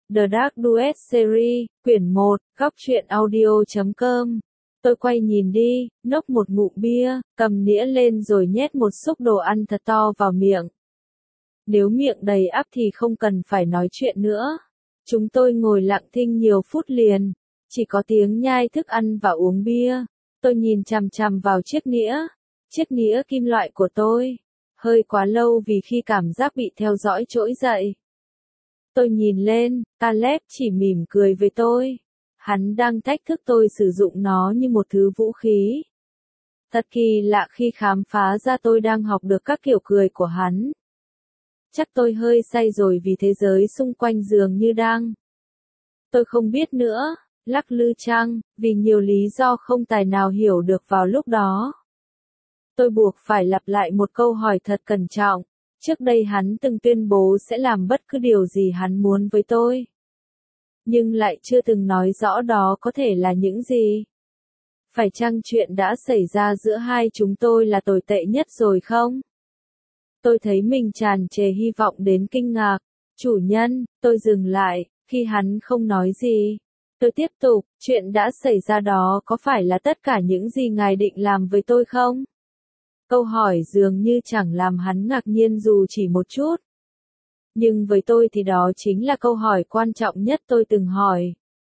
The Dark Duet Series, quyển 1, góc truyện audio.com. Tôi quay nhìn đi, nốc một ngụm bia, cầm nĩa lên rồi nhét một xúc đồ ăn thật to vào miệng. Nếu miệng đầy ắp thì không cần phải nói chuyện nữa. Chúng tôi ngồi lặng thinh nhiều phút liền, chỉ có tiếng nhai thức ăn và uống bia. Tôi nhìn chằm chằm vào chiếc nĩa kim loại của tôi. Hơi quá lâu vì khi cảm giác bị theo dõi trỗi dậy. Tôi nhìn lên, Caleb chỉ mỉm cười với tôi. Hắn đang thách thức tôi sử dụng nó như một thứ vũ khí. Thật kỳ lạ khi khám phá ra tôi đang học được các kiểu cười của hắn. Chắc tôi hơi say rồi vì thế giới xung quanh dường như đang. Tôi không biết nữa, lắc lư chăng, vì nhiều lý do không tài nào hiểu được vào lúc đó. Tôi buộc phải lặp lại một câu hỏi thật cẩn trọng. Trước đây hắn từng tuyên bố sẽ làm bất cứ điều gì hắn muốn với tôi. Nhưng lại chưa từng nói rõ đó có thể là những gì. Phải chăng chuyện đã xảy ra giữa hai chúng tôi là tồi tệ nhất rồi không? Tôi thấy mình tràn trề hy vọng đến kinh ngạc. Chủ nhân, tôi dừng lại, khi hắn không nói gì. Tôi tiếp tục, chuyện đã xảy ra đó có phải là tất cả những gì ngài định làm với tôi không? Câu hỏi dường như chẳng làm hắn ngạc nhiên dù chỉ một chút. Nhưng với tôi thì đó chính là câu hỏi quan trọng nhất tôi từng hỏi.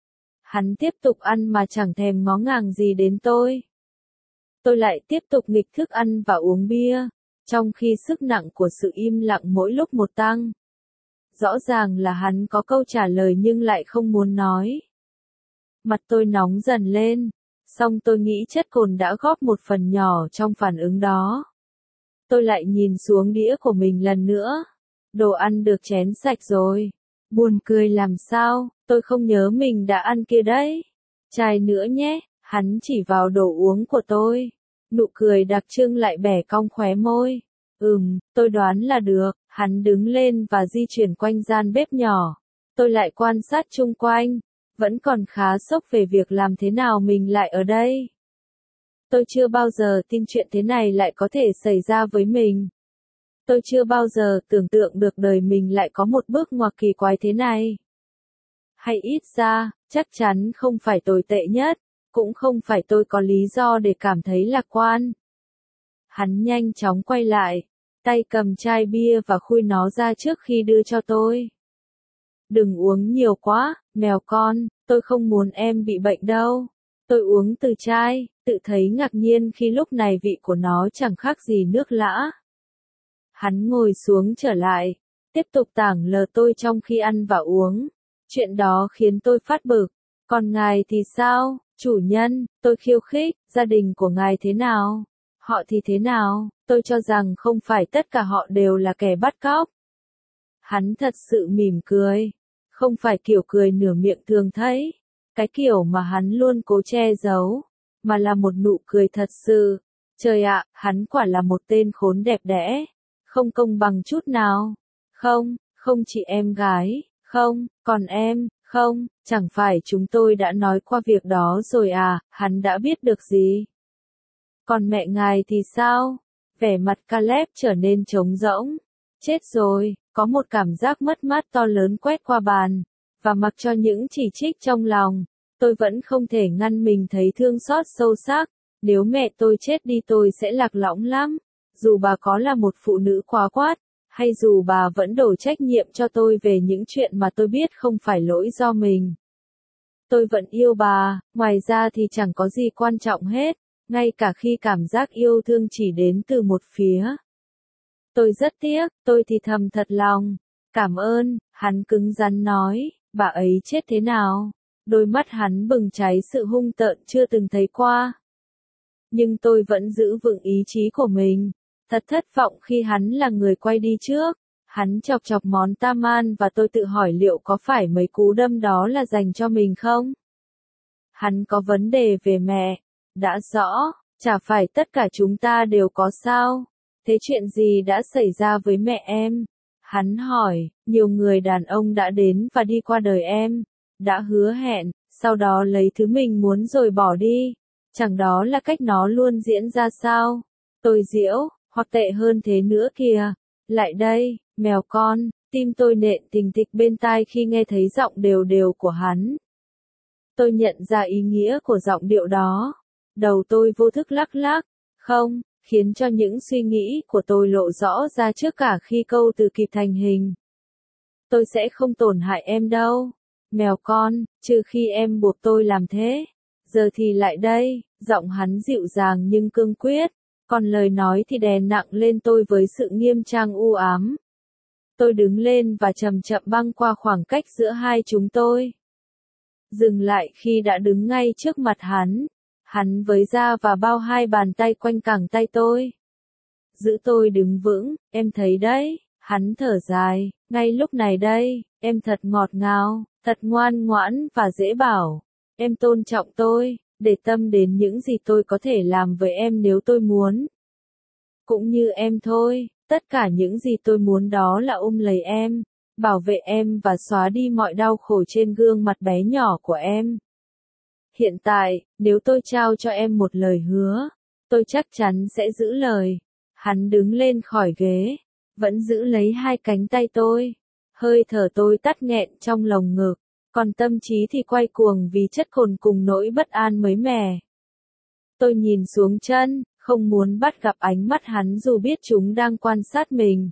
Hắn tiếp tục ăn mà chẳng thèm ngó ngàng gì đến tôi. Tôi lại tiếp tục nghịch thức ăn và uống bia, trong khi sức nặng của sự im lặng mỗi lúc một tăng. Rõ ràng là hắn có câu trả lời nhưng lại không muốn nói. Mặt tôi nóng dần lên. Xong tôi nghĩ chất cồn đã góp một phần nhỏ trong phản ứng đó. Tôi lại nhìn xuống đĩa của mình lần nữa. Đồ ăn được chén sạch rồi. Buồn cười làm sao, tôi không nhớ mình đã ăn kia đấy. Chai nữa nhé, hắn chỉ vào đồ uống của tôi. Nụ cười đặc trưng lại bẻ cong khóe môi. Tôi đoán là được. Hắn đứng lên và di chuyển quanh gian bếp nhỏ. Tôi lại quan sát chung quanh. Vẫn còn khá sốc về việc làm thế nào mình lại ở đây. Tôi chưa bao giờ tin chuyện thế này lại có thể xảy ra với mình. Tôi chưa bao giờ tưởng tượng được đời mình lại có một bước ngoặt kỳ quái thế này. Hay ít ra, chắc chắn không phải tồi tệ nhất, cũng không phải tôi có lý do để cảm thấy lạc quan. Hắn nhanh chóng quay lại, tay cầm chai bia và khui nó ra trước khi đưa cho tôi. Đừng uống nhiều quá, mèo con, tôi không muốn em bị bệnh đâu. Tôi uống từ chai, tự thấy ngạc nhiên khi lúc này vị của nó chẳng khác gì nước lã. Hắn ngồi xuống trở lại, tiếp tục tảng lờ tôi trong khi ăn và uống. Chuyện đó khiến tôi phát bực. Còn ngài thì sao, chủ nhân? Tôi khiêu khích, gia đình của ngài thế nào? Họ thì thế nào? Tôi cho rằng không phải tất cả họ đều là kẻ bắt cóc. Hắn thật sự mỉm cười. Không phải kiểu cười nửa miệng thường thấy. Cái kiểu mà hắn luôn cố che giấu. Mà là một nụ cười thật sự. Trời ạ, hắn quả là một tên khốn đẹp đẽ. Không công bằng chút nào. Không chỉ em gái. Không, còn em, không, chẳng phải chúng tôi đã nói qua việc đó rồi à, hắn đã biết được gì. Còn mẹ ngài thì sao? Vẻ mặt Caleb trở nên trống rỗng. Chết rồi, có một cảm giác mất mát to lớn quét qua bàn. Và mặc cho những chỉ trích trong lòng, tôi vẫn không thể ngăn mình thấy thương xót sâu sắc. Nếu mẹ tôi chết đi tôi sẽ lạc lõng lắm. Dù bà có là một phụ nữ quá quát, hay dù bà vẫn đổ trách nhiệm cho tôi về những chuyện mà tôi biết không phải lỗi do mình. Tôi vẫn yêu bà, ngoài ra thì chẳng có gì quan trọng hết, ngay cả khi cảm giác yêu thương chỉ đến từ một phía. Tôi rất tiếc, tôi thì thầm thật lòng. Cảm ơn, hắn cứng rắn nói, bà ấy chết thế nào? Đôi mắt hắn bừng cháy sự hung tợn chưa từng thấy qua. Nhưng tôi vẫn giữ vững ý chí của mình. Thật thất vọng khi hắn là người quay đi trước. Hắn chọc chọc món taman và tôi tự hỏi liệu có phải mấy cú đâm đó là dành cho mình không? Hắn có vấn đề về mẹ. Đã rõ, chả phải tất cả chúng ta đều có sao? Thế chuyện gì đã xảy ra với mẹ em? Hắn hỏi, nhiều người đàn ông đã đến và đi qua đời em. Đã hứa hẹn, sau đó lấy thứ mình muốn rồi bỏ đi. Chẳng đó là cách nó luôn diễn ra sao? Tôi giễu, hoặc tệ hơn thế nữa kìa. Lại đây, mèo con, Tim tôi nện thình thịch bên tai khi nghe thấy giọng đều đều của hắn. Tôi nhận ra ý nghĩa của giọng điệu đó. Đầu tôi vô thức lắc lắc, không, khiến cho những suy nghĩ của tôi lộ rõ ra trước cả khi câu từ kịp thành hình. Tôi sẽ không tổn hại em đâu, mèo con, trừ khi em buộc tôi làm thế. Giờ thì lại đây, giọng hắn dịu dàng nhưng cương quyết, còn lời nói thì đè nặng lên tôi với sự nghiêm trang u ám. Tôi đứng lên và chậm chậm băng qua khoảng cách giữa hai chúng tôi. Dừng lại khi đã đứng ngay trước mặt hắn. Hắn với da và bao hai bàn tay quanh cẳng tay tôi. Giữ tôi đứng vững, em thấy đấy, hắn thở dài, ngay lúc này đây, em thật ngọt ngào, thật ngoan ngoãn và dễ bảo. Em tôn trọng tôi, để tâm đến những gì tôi có thể làm với em nếu tôi muốn. Cũng như em thôi, tất cả những gì tôi muốn đó là ôm lấy em, bảo vệ em và xóa đi mọi đau khổ trên gương mặt bé nhỏ của em. Hiện tại, nếu tôi trao cho em một lời hứa, tôi chắc chắn sẽ giữ lời. Hắn đứng lên khỏi ghế, vẫn giữ lấy hai cánh tay tôi. Hơi thở tôi tắt nghẹn trong lồng ngực, còn tâm trí thì quay cuồng vì chất hồn cùng nỗi bất an mới mẻ. Tôi nhìn xuống chân, không muốn bắt gặp ánh mắt hắn dù biết chúng đang quan sát mình.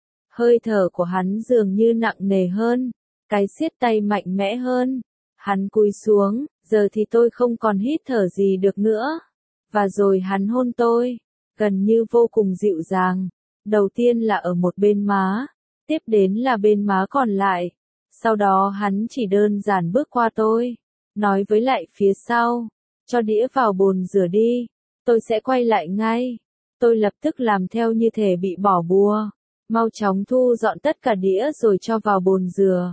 Hơi thở của hắn dường như nặng nề hơn, cái siết tay mạnh mẽ hơn. Hắn cúi xuống, giờ thì tôi không còn hít thở gì được nữa. Và rồi hắn hôn tôi, gần như vô cùng dịu dàng. Đầu tiên là ở một bên má, tiếp đến là bên má còn lại. Sau đó hắn chỉ đơn giản bước qua tôi, nói với lại phía sau, cho đĩa vào bồn rửa đi, tôi sẽ quay lại ngay. Tôi lập tức làm theo như thể bị bỏ bùa, mau chóng thu dọn tất cả đĩa rồi cho vào bồn rửa.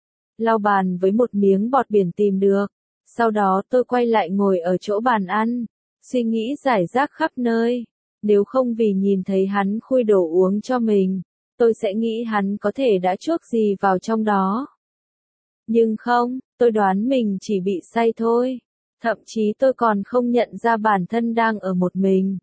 Lau bàn với một miếng bọt biển tìm được. Sau đó tôi quay lại ngồi ở chỗ bàn ăn, suy nghĩ rải rác khắp nơi. Nếu không vì nhìn thấy hắn khui đồ uống cho mình, tôi sẽ nghĩ hắn có thể đã chuốc gì vào trong đó. Nhưng không, tôi đoán mình chỉ bị say thôi. Thậm chí tôi còn không nhận ra bản thân đang ở một mình.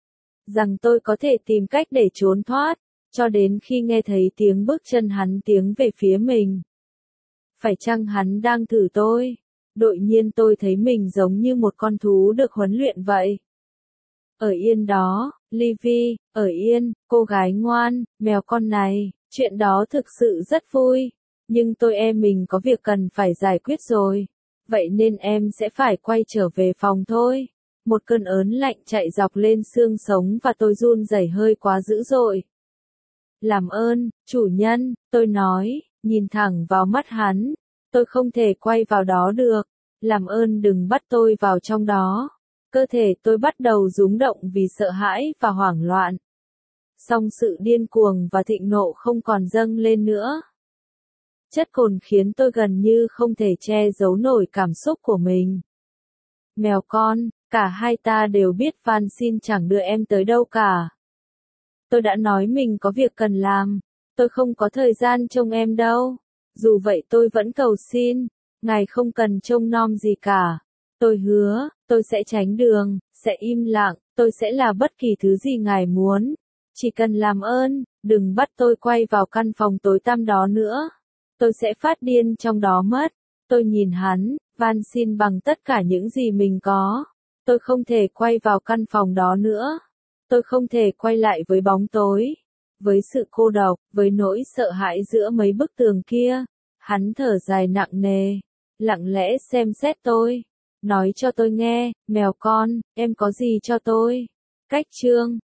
Rằng tôi có thể tìm cách để trốn thoát, cho đến khi nghe thấy tiếng bước chân hắn tiến về phía mình. Phải chăng hắn đang thử tôi? Đột nhiên tôi thấy mình giống như một con thú được huấn luyện vậy. Ở yên đó, Livy, ở yên, cô gái ngoan, mèo con này, chuyện đó thực sự rất vui. Nhưng tôi mình có việc cần phải giải quyết rồi. Vậy nên em sẽ phải quay trở về phòng thôi. Một cơn ớn lạnh chạy dọc lên xương sống và tôi run rẩy hơi quá dữ dội. Làm ơn, chủ nhân, tôi nói, nhìn thẳng vào mắt hắn. Tôi không thể quay vào đó được. Làm ơn đừng bắt tôi vào trong đó. Cơ thể tôi bắt đầu rung động vì sợ hãi và hoảng loạn. Song sự điên cuồng và thịnh nộ không còn dâng lên nữa. Chất cồn khiến tôi gần như không thể che giấu nổi cảm xúc của mình. Mèo con, cả hai ta đều biết van xin chẳng đưa em tới đâu cả. Tôi đã nói mình có việc cần làm. Tôi không có thời gian trông em đâu. Dù vậy tôi vẫn cầu xin. Ngài không cần trông nom gì cả. Tôi hứa, tôi sẽ tránh đường, sẽ im lặng, tôi sẽ là bất kỳ thứ gì ngài muốn. Chỉ cần làm ơn, đừng bắt tôi quay vào căn phòng tối tăm đó nữa. Tôi sẽ phát điên trong đó mất. Tôi nhìn hắn, van xin bằng tất cả những gì mình có. Tôi không thể quay vào căn phòng đó nữa. Tôi không thể quay lại với bóng tối. Với sự cô độc, với nỗi sợ hãi giữa mấy bức tường kia. Hắn thở dài nặng nề, lặng lẽ xem xét tôi. Nói cho tôi nghe, mèo con, em có gì cho tôi? Cách chương